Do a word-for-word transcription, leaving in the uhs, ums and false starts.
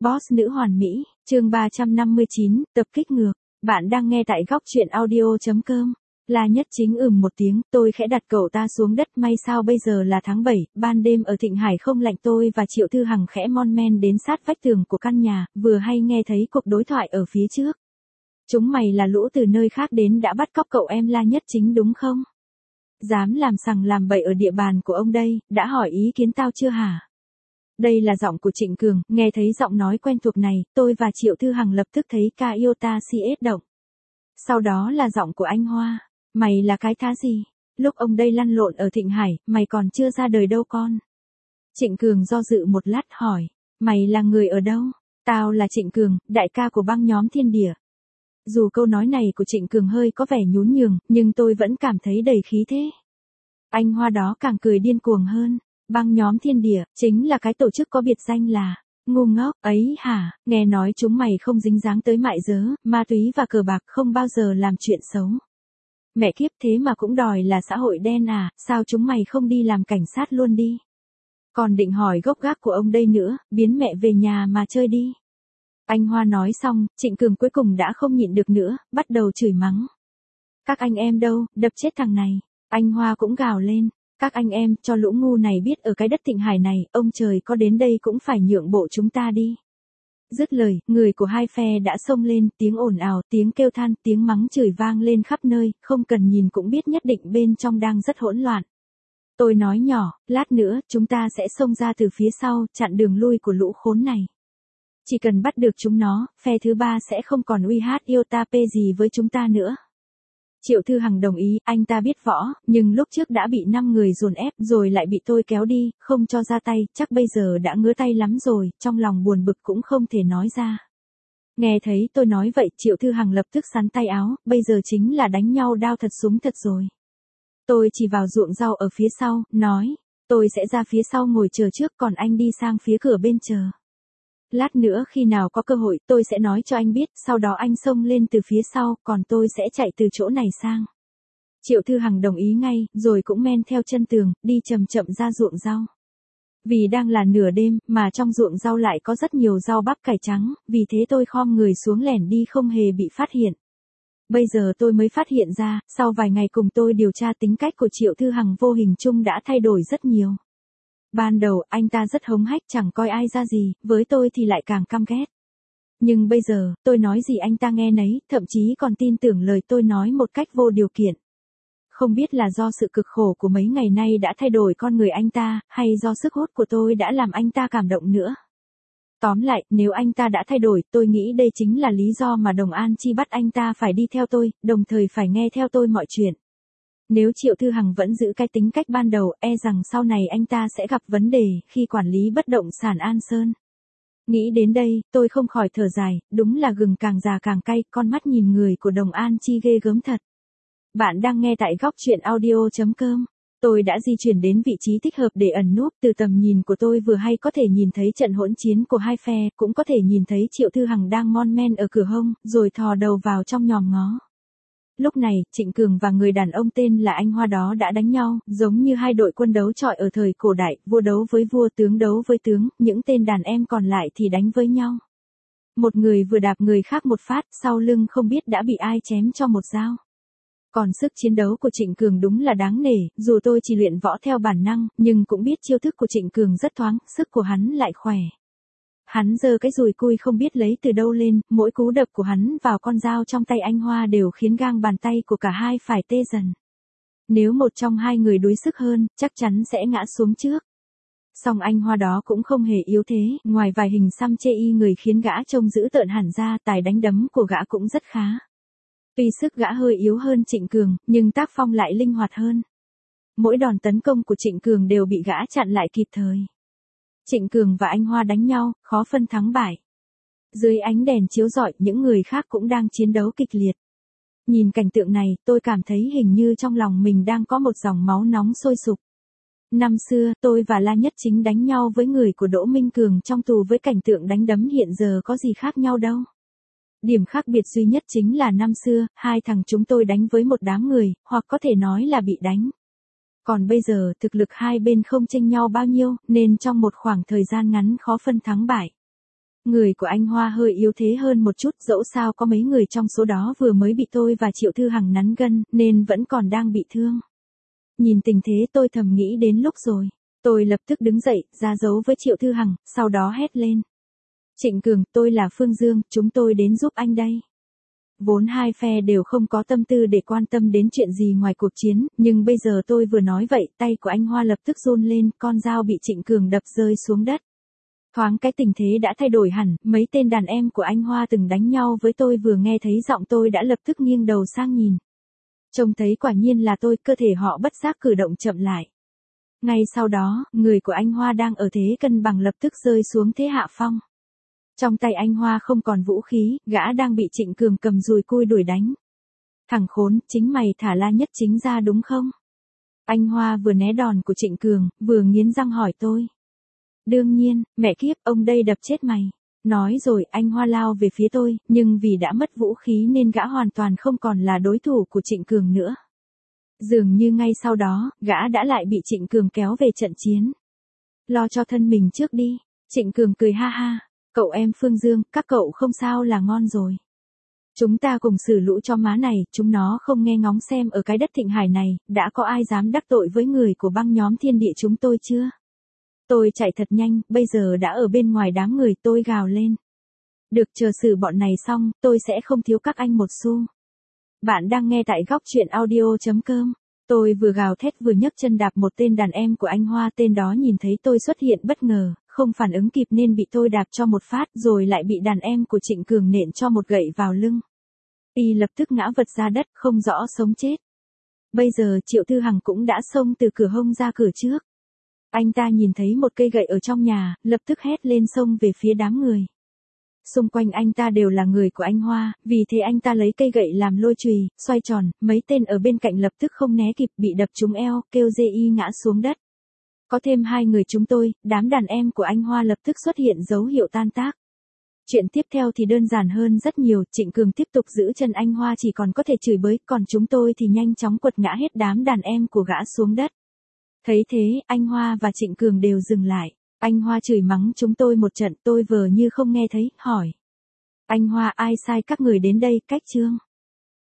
Boss nữ hoàn mỹ, chương ba trăm năm mươi chín, tập kích ngược. Bạn đang nghe tại góc truyện audio chấm com. La Nhất Chính ừm một tiếng, tôi khẽ đặt cậu ta xuống đất. May sao bây giờ là tháng bảy, ban đêm ở Thịnh Hải không lạnh. Tôi và Triệu Thư Hằng khẽ mon men đến sát vách tường của căn nhà, vừa hay nghe thấy cuộc đối thoại ở phía trước. Chúng mày là lũ từ nơi khác đến đã bắt cóc cậu em La Nhất Chính đúng không? Dám làm sằng làm bậy ở địa bàn của ông đây, đã hỏi ý kiến tao chưa hả? Đây là giọng của Trịnh Cường, nghe thấy giọng nói quen thuộc này, tôi và Triệu Thư Hằng lập tức thấy ca yêu ta si ết động. Sau đó là giọng của anh Hoa, mày là cái thá gì? Lúc ông đây lăn lộn ở Thịnh Hải, mày còn chưa ra đời đâu con. Trịnh Cường do dự một lát hỏi, mày là người ở đâu? Tao là Trịnh Cường, đại ca của băng nhóm Thiên Địa. Dù câu nói này của Trịnh Cường hơi có vẻ nhún nhường, nhưng tôi vẫn cảm thấy đầy khí thế. Anh Hoa đó càng cười điên cuồng hơn. Băng nhóm Thiên Địa, chính là cái tổ chức có biệt danh là ngu ngốc ấy hả? Nghe nói chúng mày không dính dáng tới mại dớ, ma túy và cờ bạc, không bao giờ làm chuyện xấu. Mẹ kiếp, thế mà cũng đòi là xã hội đen à? Sao chúng mày không đi làm cảnh sát luôn đi? Còn định hỏi gốc gác của ông đây nữa, biến mẹ về nhà mà chơi đi. Anh Hoa nói xong, Trịnh Cường cuối cùng đã không nhịn được nữa, bắt đầu chửi mắng. Các anh em đâu, đập chết thằng này. Anh Hoa cũng gào lên. Các anh em, cho lũ ngu này biết ở cái đất Thịnh Hải này, ông trời có đến đây cũng phải nhượng bộ chúng ta đi. Dứt lời, người của hai phe đã xông lên, tiếng ồn ào, tiếng kêu than, tiếng mắng chửi vang lên khắp nơi, không cần nhìn cũng biết nhất định bên trong đang rất hỗn loạn. Tôi nói nhỏ, lát nữa, chúng ta sẽ xông ra từ phía sau, chặn đường lui của lũ khốn này. Chỉ cần bắt được chúng nó, phe thứ ba sẽ không còn uy hát yêu ta pê gì với chúng ta nữa. Triệu Thư Hằng đồng ý, anh ta biết võ, nhưng lúc trước đã bị năm người dồn ép rồi lại bị tôi kéo đi, không cho ra tay, chắc bây giờ đã ngứa tay lắm rồi, trong lòng buồn bực cũng không thể nói ra. Nghe thấy tôi nói vậy, Triệu Thư Hằng lập tức xắn tay áo, bây giờ chính là đánh nhau đao thật súng thật rồi. Tôi chỉ vào ruộng rau ở phía sau, nói, tôi sẽ ra phía sau ngồi chờ trước, còn anh đi sang phía cửa bên chờ. Lát nữa khi nào có cơ hội tôi sẽ nói cho anh biết, sau đó anh xông lên từ phía sau, còn tôi sẽ chạy từ chỗ này sang. Triệu Thư Hằng đồng ý ngay, rồi cũng men theo chân tường, đi chậm chậm ra ruộng rau. Vì đang là nửa đêm, mà trong ruộng rau lại có rất nhiều rau bắp cải trắng, vì thế tôi khom người xuống lẻn đi không hề bị phát hiện. Bây giờ tôi mới phát hiện ra, sau vài ngày cùng tôi điều tra tính cách của Triệu Thư Hằng vô hình chung đã thay đổi rất nhiều. Ban đầu, anh ta rất hống hách chẳng coi ai ra gì, với tôi thì lại càng căm ghét. Nhưng bây giờ, tôi nói gì anh ta nghe nấy, thậm chí còn tin tưởng lời tôi nói một cách vô điều kiện. Không biết là do sự cực khổ của mấy ngày nay đã thay đổi con người anh ta, hay do sức hút của tôi đã làm anh ta cảm động nữa. Tóm lại, nếu anh ta đã thay đổi, tôi nghĩ đây chính là lý do mà Đồng An Chi bắt anh ta phải đi theo tôi, đồng thời phải nghe theo tôi mọi chuyện. Nếu Triệu Thư Hằng vẫn giữ cái tính cách ban đầu, e rằng sau này anh ta sẽ gặp vấn đề khi quản lý bất động sản An Sơn. Nghĩ đến đây, tôi không khỏi thở dài, đúng là gừng càng già càng cay, con mắt nhìn người của Đồng An Chi ghê gớm thật. Bạn đang nghe tại góc truyện audio chấm com. Tôi đã di chuyển đến vị trí thích hợp để ẩn núp, từ tầm nhìn của tôi vừa hay có thể nhìn thấy trận hỗn chiến của hai phe, cũng có thể nhìn thấy Triệu Thư Hằng đang mon men ở cửa hông, rồi thò đầu vào trong nhòm ngó. Lúc này, Trịnh Cường và người đàn ông tên là anh Hoa đó đã đánh nhau, giống như hai đội quân đấu chọi ở thời cổ đại, vua đấu với vua, tướng đấu với tướng, những tên đàn em còn lại thì đánh với nhau. Một người vừa đạp người khác một phát, sau lưng không biết đã bị ai chém cho một dao. Còn sức chiến đấu của Trịnh Cường đúng là đáng nể, dù tôi chỉ luyện võ theo bản năng, nhưng cũng biết chiêu thức của Trịnh Cường rất thoáng, sức của hắn lại khỏe. Hắn giơ cái dùi cui không biết lấy từ đâu lên, mỗi cú đập của hắn vào con dao trong tay anh Hoa đều khiến gang bàn tay của cả hai phải tê dần. Nếu một trong hai người đuối sức hơn, chắc chắn sẽ ngã xuống trước. Song anh Hoa đó cũng không hề yếu thế, ngoài vài hình xăm chê y người khiến gã trông dữ tợn hẳn ra, tài đánh đấm của gã cũng rất khá. Tuy sức gã hơi yếu hơn Trịnh Cường, nhưng tác phong lại linh hoạt hơn. Mỗi đòn tấn công của Trịnh Cường đều bị gã chặn lại kịp thời. Trịnh Cường và anh Hoa đánh nhau, khó phân thắng bại. Dưới ánh đèn chiếu rọi, những người khác cũng đang chiến đấu kịch liệt. Nhìn cảnh tượng này, tôi cảm thấy hình như trong lòng mình đang có một dòng máu nóng sôi sục. Năm xưa, tôi và La Nhất Chính đánh nhau với người của Đỗ Minh Cường trong tù với cảnh tượng đánh đấm hiện giờ có gì khác nhau đâu. Điểm khác biệt duy nhất chính là năm xưa, hai thằng chúng tôi đánh với một đám người, hoặc có thể nói là bị đánh. Còn bây giờ, thực lực hai bên không chênh nhau bao nhiêu, nên trong một khoảng thời gian ngắn khó phân thắng bại. Người của anh Hoa hơi yếu thế hơn một chút, dẫu sao có mấy người trong số đó vừa mới bị tôi và Triệu Thư Hằng nắn gân, nên vẫn còn đang bị thương. Nhìn tình thế tôi thầm nghĩ đến lúc rồi. Tôi lập tức đứng dậy, ra dấu với Triệu Thư Hằng, sau đó hét lên. Trịnh Cường, tôi là Phương Dương, chúng tôi đến giúp anh đây. Vốn hai phe đều không có tâm tư để quan tâm đến chuyện gì ngoài cuộc chiến, nhưng bây giờ tôi vừa nói vậy, tay của anh Hoa lập tức run lên, con dao bị Trịnh Cường đập rơi xuống đất. Thoáng cái tình thế đã thay đổi hẳn, mấy tên đàn em của anh Hoa từng đánh nhau với tôi vừa nghe thấy giọng tôi đã lập tức nghiêng đầu sang nhìn. Trông thấy quả nhiên là tôi, cơ thể họ bất giác cử động chậm lại. Ngay sau đó, người của anh Hoa đang ở thế cân bằng lập tức rơi xuống thế hạ phong. Trong tay anh Hoa không còn vũ khí, gã đang bị Trịnh Cường cầm dùi cui đuổi đánh. Thằng khốn, chính mày thả La Nhất Chính ra đúng không? Anh Hoa vừa né đòn của Trịnh Cường, vừa nghiến răng hỏi tôi. Đương nhiên, mẹ kiếp, ông đây đập chết mày. Nói rồi anh Hoa lao về phía tôi, nhưng vì đã mất vũ khí nên gã hoàn toàn không còn là đối thủ của Trịnh Cường nữa. Dường như ngay sau đó, gã đã lại bị Trịnh Cường kéo về trận chiến. Lo cho thân mình trước đi. Trịnh Cường cười ha ha. Cậu em Phương Dương, các cậu không sao là ngon rồi. Chúng ta cùng xử lũ cho má này, chúng nó không nghe ngóng xem ở cái đất Thịnh Hải này, đã có ai dám đắc tội với người của băng nhóm Thiên Địa chúng tôi chưa? Tôi chạy thật nhanh, bây giờ đã ở bên ngoài đám người, tôi gào lên. Được, chờ xử bọn này xong, tôi sẽ không thiếu các anh một xu. Bạn đang nghe tại góc truyện audio chấm com. Tôi vừa gào thét vừa nhấc chân đạp một tên đàn em của anh Hoa, tên đó nhìn thấy tôi xuất hiện bất ngờ, không phản ứng kịp nên bị tôi đạp cho một phát rồi lại bị đàn em của Trịnh Cường nện cho một gậy vào lưng. Y lập tức ngã vật ra đất, không rõ sống chết. Bây giờ Triệu Thư Hằng cũng đã xông từ cửa hông ra cửa trước. Anh ta nhìn thấy một cây gậy ở trong nhà, lập tức hét lên xông về phía đám người. Xung quanh anh ta đều là người của anh Hoa, vì thế anh ta lấy cây gậy làm lôi chùy, xoay tròn, mấy tên ở bên cạnh lập tức không né kịp, bị đập trúng eo, kêu dê y ngã xuống đất. Có thêm hai người chúng tôi, đám đàn em của anh Hoa lập tức xuất hiện dấu hiệu tan tác. Chuyện tiếp theo thì đơn giản hơn rất nhiều, Trịnh Cường tiếp tục giữ chân anh Hoa chỉ còn có thể chửi bới, còn chúng tôi thì nhanh chóng quật ngã hết đám đàn em của gã xuống đất. Thấy thế, anh Hoa và Trịnh Cường đều dừng lại. Anh Hoa chửi mắng chúng tôi một trận, tôi vờ như không nghe thấy, hỏi. Anh Hoa, ai sai các người đến đây, cách chương?